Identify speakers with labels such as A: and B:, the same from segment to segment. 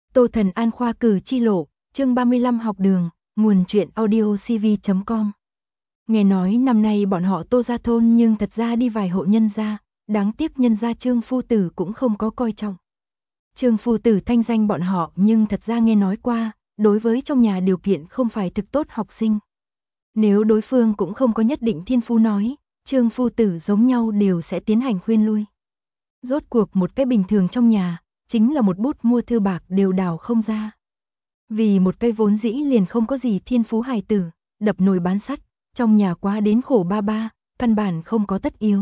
A: Tô Thần An khoa cử chi lộ, chương 35 học đường, nguồn truyện audio cv.com. Nghe nói năm nay bọn họ Tô ra thôn nhưng thật ra đi vài hộ nhân gia, đáng tiếc nhân gia Trương phu tử cũng không có coi trọng. Trương phu tử thanh danh bọn họ nhưng thật ra nghe nói qua, đối với trong nhà điều kiện không phải thực tốt học sinh. Nếu đối phương cũng không có nhất định thiên phú nói, Trương phu tử giống nhau đều sẽ tiến hành khuyên lui. Rốt cuộc một cái bình thường trong nhà, chính là một bút mua thư bạc đều đào không ra. Vì một cây vốn dĩ liền không có gì thiên phú hài tử, đập nồi bán sắt, trong nhà quá đến khổ ba ba, căn bản không có tất yếu.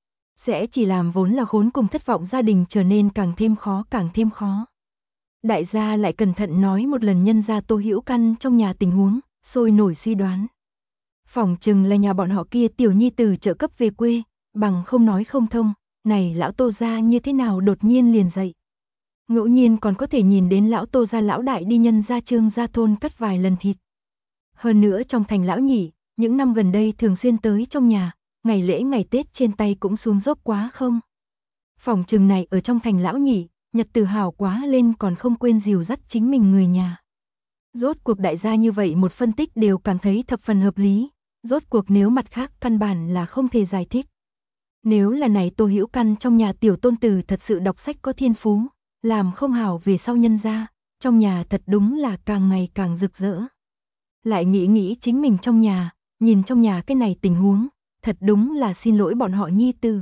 A: Sẽ chỉ làm vốn là khốn cùng thất vọng gia đình trở nên càng thêm khó. Đại gia lại cẩn thận nói một lần nhân gia Tô Hữu Căn trong nhà tình huống, sôi nổi suy đoán. Phỏng chừng là nhà bọn họ kia tiểu nhi tử trợ cấp về quê, bằng không nói không thông, này lão Tô gia như thế nào đột nhiên liền dậy. Ngẫu nhiên còn có thể nhìn đến lão Tô gia lão đại đi nhân gia Trương gia thôn cắt vài lần thịt. Hơn nữa trong thành lão nhị, những năm gần đây thường xuyên tới trong nhà, ngày lễ ngày Tết trên tay cũng xuống dốc quá không. Phỏng chừng này ở trong thành lão nhị, nhật tử hào quá lên còn không quên dìu dắt chính mình người nhà. Rốt cuộc đại gia như vậy một phân tích đều cảm thấy thập phần hợp lý, rốt cuộc nếu mặt khác căn bản là không thể giải thích. Nếu là này Tô Hữu Căn trong nhà tiểu tôn tử thật sự đọc sách có thiên phú, làm không hảo về sau nhân gia, trong nhà thật đúng là càng ngày càng rực rỡ. Lại nghĩ chính mình trong nhà, nhìn trong nhà cái này tình huống, thật đúng là xin lỗi bọn họ nhi tử.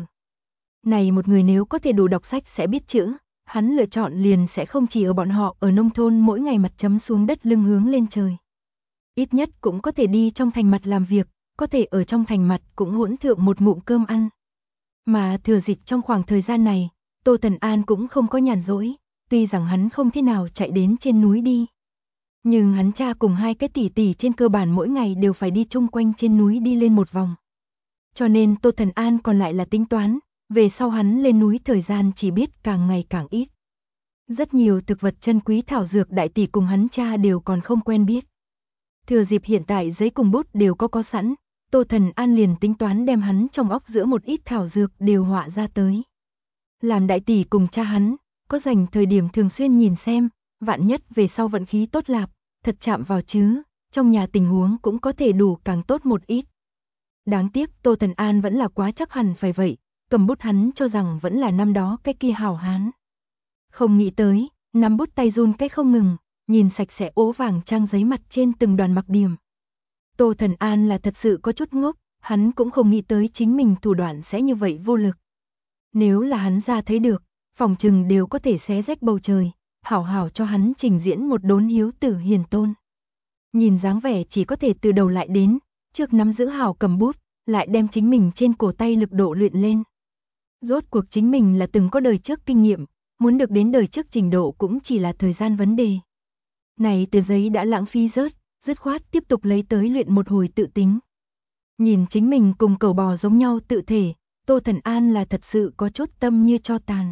A: Này một người nếu có thể đủ đọc sách sẽ biết chữ, hắn lựa chọn liền sẽ không chỉ ở bọn họ ở nông thôn mỗi ngày mặt chấm xuống đất lưng hướng lên trời. Ít nhất cũng có thể đi trong thành mặt làm việc, có thể ở trong thành mặt cũng hỗn thượng một ngụm cơm ăn. Mà thừa dịp trong khoảng thời gian này, Tô Thần An cũng không có nhàn rỗi, tuy rằng hắn không thế nào chạy đến trên núi đi. Nhưng hắn cha cùng hai cái tỷ tỷ trên cơ bản mỗi ngày đều phải đi chung quanh trên núi đi lên một vòng. Cho nên Tô Thần An còn lại là tính toán, về sau hắn lên núi thời gian chỉ biết càng ngày càng ít. Rất nhiều thực vật chân quý thảo dược đại tỷ cùng hắn cha đều còn không quen biết. Thừa dịp hiện tại giấy cùng bút đều có sẵn, Tô Thần An liền tính toán đem hắn trong óc giữa một ít thảo dược đều họa ra tới. Làm đại tỷ cùng cha hắn, có dành thời điểm thường xuyên nhìn xem, vạn nhất về sau vận khí tốt lạp, thật chạm vào chứ, trong nhà tình huống cũng có thể đủ càng tốt một ít. Đáng tiếc Tô Thần An vẫn là quá chắc hẳn phải vậy, cầm bút hắn cho rằng vẫn là năm đó cái kia hảo hán. Không nghĩ tới, nắm bút tay run cái không ngừng, nhìn sạch sẽ ố vàng trang giấy mặt trên từng đoàn mặc điểm. Tô Thần An là thật sự có chút ngốc, hắn cũng không nghĩ tới chính mình thủ đoạn sẽ như vậy vô lực. Nếu là hắn ra thấy được, phòng trừng đều có thể xé rách bầu trời, hảo hảo cho hắn trình diễn một đốn hiếu tử hiền tôn. Nhìn dáng vẻ chỉ có thể từ đầu lại đến, trước nắm giữ hảo cầm bút, lại đem chính mình trên cổ tay lực độ luyện lên. Rốt cuộc chính mình là từng có đời trước kinh nghiệm, muốn được đến đời trước trình độ cũng chỉ là thời gian vấn đề. Này từ giấy đã lãng phí rớt, dứt khoát tiếp tục lấy tới luyện một hồi tự tính. Nhìn chính mình cùng cẩu bò giống nhau tự thể, Tô Thần An là thật sự có chút tâm như cho tàn.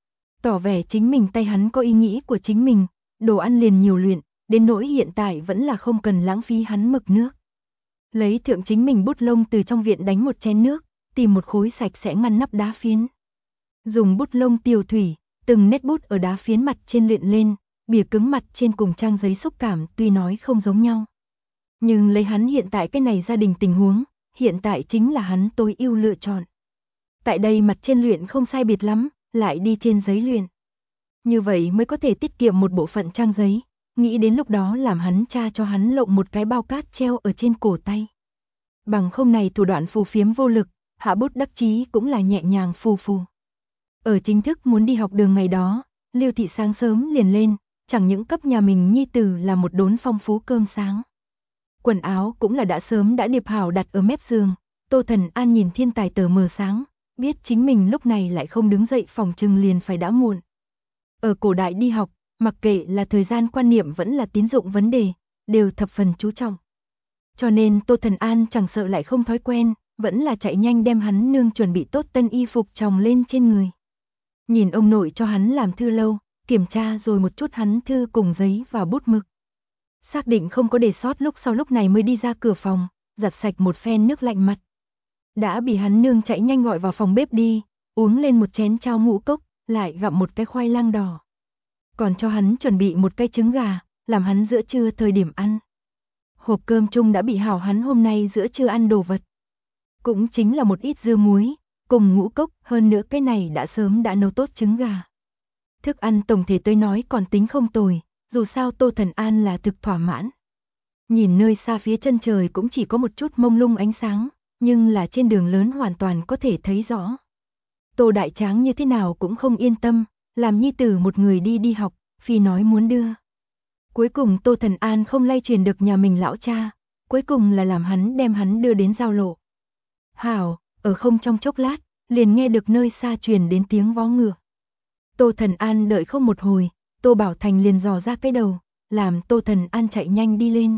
A: Tỏ vẻ chính mình tay hắn có ý nghĩ của chính mình, đồ ăn liền nhiều luyện, đến nỗi hiện tại vẫn là không cần lãng phí hắn mực nước. Lấy thượng chính mình bút lông từ trong viện đánh một chén nước, tìm một khối sạch sẽ ngăn nắp đá phiến. Dùng bút lông tiêu thủy, từng nét bút ở đá phiến mặt trên luyện lên, bìa cứng mặt trên cùng trang giấy xúc cảm tuy nói không giống nhau. Nhưng lấy hắn hiện tại cái này gia đình tình huống, hiện tại chính là hắn tối ưu lựa chọn. Tại đây mặt trên luyện không sai biệt lắm, lại đi trên giấy luyện. Như vậy mới có thể tiết kiệm một bộ phận trang giấy, nghĩ đến lúc đó làm hắn cha cho hắn lộng một cái bao cát treo ở trên cổ tay. Bằng không này thủ đoạn phù phiếm vô lực, hạ bút đắc chí cũng là nhẹ nhàng phù phù. Ở chính thức muốn đi học đường ngày đó, Lưu Thị sáng sớm liền lên, chẳng những cấp nhà mình nhi tử là một đốn phong phú cơm sáng. Quần áo cũng là đã sớm đã điệp hảo đặt ở mép giường, Tô Thần An nhìn thiên tài tờ mờ sáng, biết chính mình lúc này lại không đứng dậy phòng trừng liền phải đã muộn. Ở cổ đại đi học, mặc kệ là thời gian quan niệm vẫn là tín dụng vấn đề, đều thập phần chú trọng. Cho nên Tô Thần An chẳng sợ lại không thói quen, vẫn là chạy nhanh đem hắn nương chuẩn bị tốt tân y phục chồng lên trên người. Nhìn ông nội cho hắn làm thư lâu, kiểm tra rồi một chút hắn thư cùng giấy và bút mực. Xác định không có để sót lúc này mới đi ra cửa phòng, giặt sạch một phen nước lạnh mặt. Đã bị hắn nương chạy nhanh gọi vào phòng bếp đi, uống lên một chén chao ngũ cốc, lại gặm một cái khoai lang đỏ. còn cho hắn chuẩn bị một cái trứng gà, làm hắn giữa trưa thời điểm ăn. Hộp cơm chung đã bị hảo hắn hôm nay giữa trưa ăn đồ vật. Cũng chính là một ít dưa muối, cùng ngũ cốc, hơn nữa cái này đã sớm đã nấu tốt trứng gà. Thức ăn tổng thể tới nói còn tính không tồi, dù sao Tô Thần An là thực thỏa mãn. Nhìn nơi xa phía chân trời cũng chỉ có một chút mông lung ánh sáng, nhưng là trên đường lớn hoàn toàn có thể thấy rõ. Tô Đại Tráng như thế nào cũng không yên tâm, làm nhi tử một người đi học, phi nói muốn đưa. Cuối cùng Tô Thần An không lay truyền được nhà mình lão cha, cuối cùng là làm hắn đem hắn đưa đến giao lộ. Hảo, ở không trong chốc lát, liền nghe được nơi xa truyền đến tiếng vó ngựa. Tô Thần An đợi không một hồi, Tô Bảo Thành liền dò ra cái đầu, làm Tô Thần An chạy nhanh đi lên.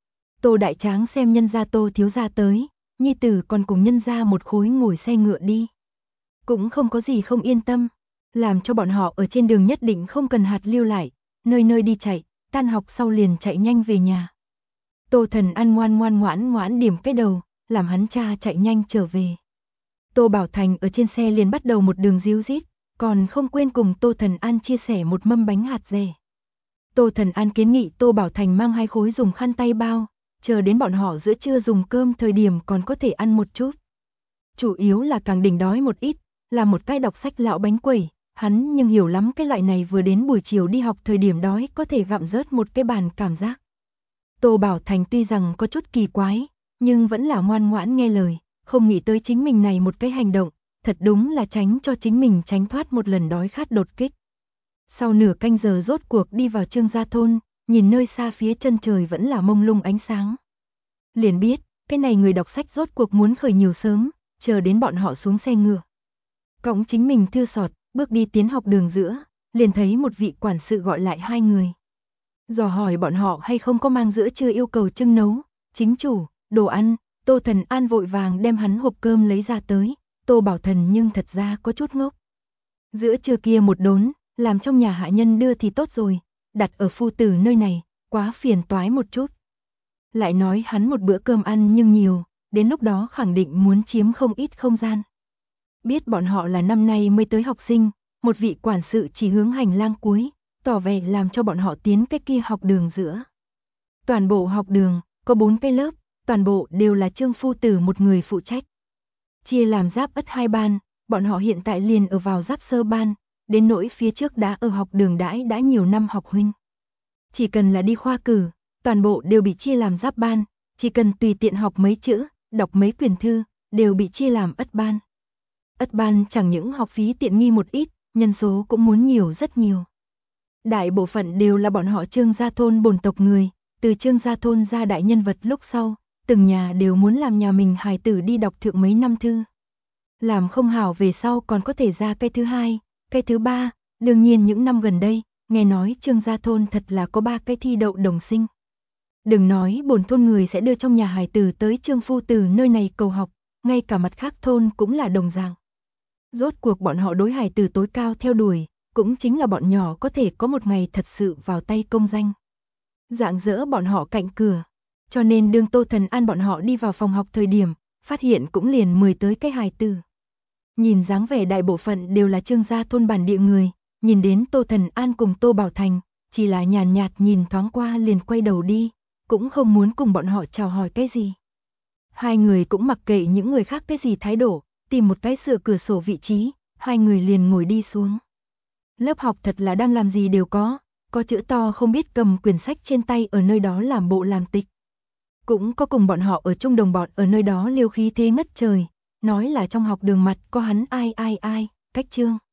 A: Tô Đại Tráng xem nhân gia Tô thiếu gia tới, nhi tử còn cùng nhân gia một khối ngồi xe ngựa đi. Cũng không có gì không yên tâm, làm cho bọn họ ở trên đường nhất định không cần hạt lưu lại, nơi nơi đi chạy, tan học sau liền chạy nhanh về nhà. Tô Thần An ngoan điểm cái đầu, làm hắn cha chạy nhanh trở về. Tô Bảo Thành ở trên xe liền bắt đầu một đường díu dít, còn không quên cùng Tô Thần An chia sẻ một mâm bánh hạt dẻ. Tô Thần An kiến nghị Tô Bảo Thành mang 2 khối dùng khăn tay bao, chờ đến bọn họ giữa trưa dùng cơm thời điểm còn có thể ăn một chút. Chủ yếu là càng đỉnh đói một ít, là một cái đọc sách lão bánh quẩy, hắn nhưng hiểu lắm cái loại này vừa đến buổi chiều đi học thời điểm đói có thể gặm rớt một cái bàn cảm giác. Tô Bảo Thành tuy rằng có chút kỳ quái, nhưng vẫn là ngoan ngoãn nghe lời, không nghĩ tới chính mình này một cái hành động, thật đúng là tránh cho chính mình tránh thoát một lần đói khát đột kích. Sau nửa canh giờ rốt cuộc đi vào Trương Gia Thôn, nhìn nơi xa phía chân trời vẫn là mông lung ánh sáng. Liền biết, cái này người đọc sách rốt cuộc muốn khởi nhiều sớm, chờ đến bọn họ xuống xe ngựa. Cõng chính mình thư sọt, bước đi tiến học đường giữa, liền thấy một vị quản sự gọi lại 2 người. Dò hỏi bọn họ hay không có mang giữa trưa yêu cầu trưng nấu, chính chủ, đồ ăn. Tô Thần An vội vàng đem hắn hộp cơm lấy ra tới, Tô Bảo Thần nhưng thật ra có chút ngốc. Giữa trưa kia một đốn, làm trong nhà hạ nhân đưa thì tốt rồi, đặt ở phu tử nơi này, quá phiền toái một chút. Lại nói hắn một bữa cơm ăn nhưng nhiều, đến lúc đó khẳng định muốn chiếm không ít không gian. Biết bọn họ là năm nay mới tới học sinh, một vị quản sự chỉ hướng hành lang cuối, tỏ vẻ làm cho bọn họ tiến cái kia học đường giữa. Toàn bộ học đường, có 4 cái lớp, toàn bộ đều là Trương phu tử một người phụ trách. Chia làm giáp ất 2 ban, bọn họ hiện tại liền ở vào giáp sơ ban, đến nỗi phía trước đã ở học đường đãi đã nhiều năm học huynh. Chỉ cần là đi khoa cử, toàn bộ đều bị chia làm giáp ban, chỉ cần tùy tiện học mấy chữ, đọc mấy quyển thư, đều bị chia làm ất ban. Ất ban chẳng những học phí tiện nghi một ít, nhân số cũng muốn nhiều rất nhiều. Đại bộ phận đều là bọn họ Trương Gia Thôn bổn tộc người, từ Trương Gia Thôn ra đại nhân vật lúc sau, từng nhà đều muốn làm nhà mình hài tử đi đọc thượng mấy năm thư. Làm không hảo về sau còn có thể ra cái thứ 2, cái thứ 3, đương nhiên những năm gần đây, nghe nói Trương Gia Thôn thật là có 3 cái thi đậu đồng sinh. Đừng nói bổn thôn người sẽ đưa trong nhà hài tử tới Trương phu tử nơi này cầu học, ngay cả mặt khác thôn cũng là đồng dạng. Rốt cuộc bọn họ đối hài tử tối cao theo đuổi, cũng chính là bọn nhỏ có thể có một ngày thật sự vào tay công danh. Dạng dỡ bọn họ cạnh cửa, cho nên đương Tô Thần An bọn họ đi vào phòng học thời điểm, phát hiện cũng liền 10 tới cái hài tử. Nhìn dáng vẻ đại bộ phận đều là Trương Gia Thôn bản địa người, nhìn đến Tô Thần An cùng Tô Bảo Thành, chỉ là nhàn nhạt nhìn thoáng qua liền quay đầu đi, cũng không muốn cùng bọn họ chào hỏi cái gì. 2 người cũng mặc kệ những người khác cái gì thái độ, tìm một cái sửa cửa sổ vị trí, 2 người liền ngồi đi xuống. Lớp học thật là đang làm gì đều có chữ to không biết cầm quyển sách trên tay ở nơi đó làm bộ làm tịch. Cũng có cùng bọn họ ở chung đồng bọn ở nơi đó liêu khí thế ngất trời, nói là trong học đường mặt có hắn ai, cách Trương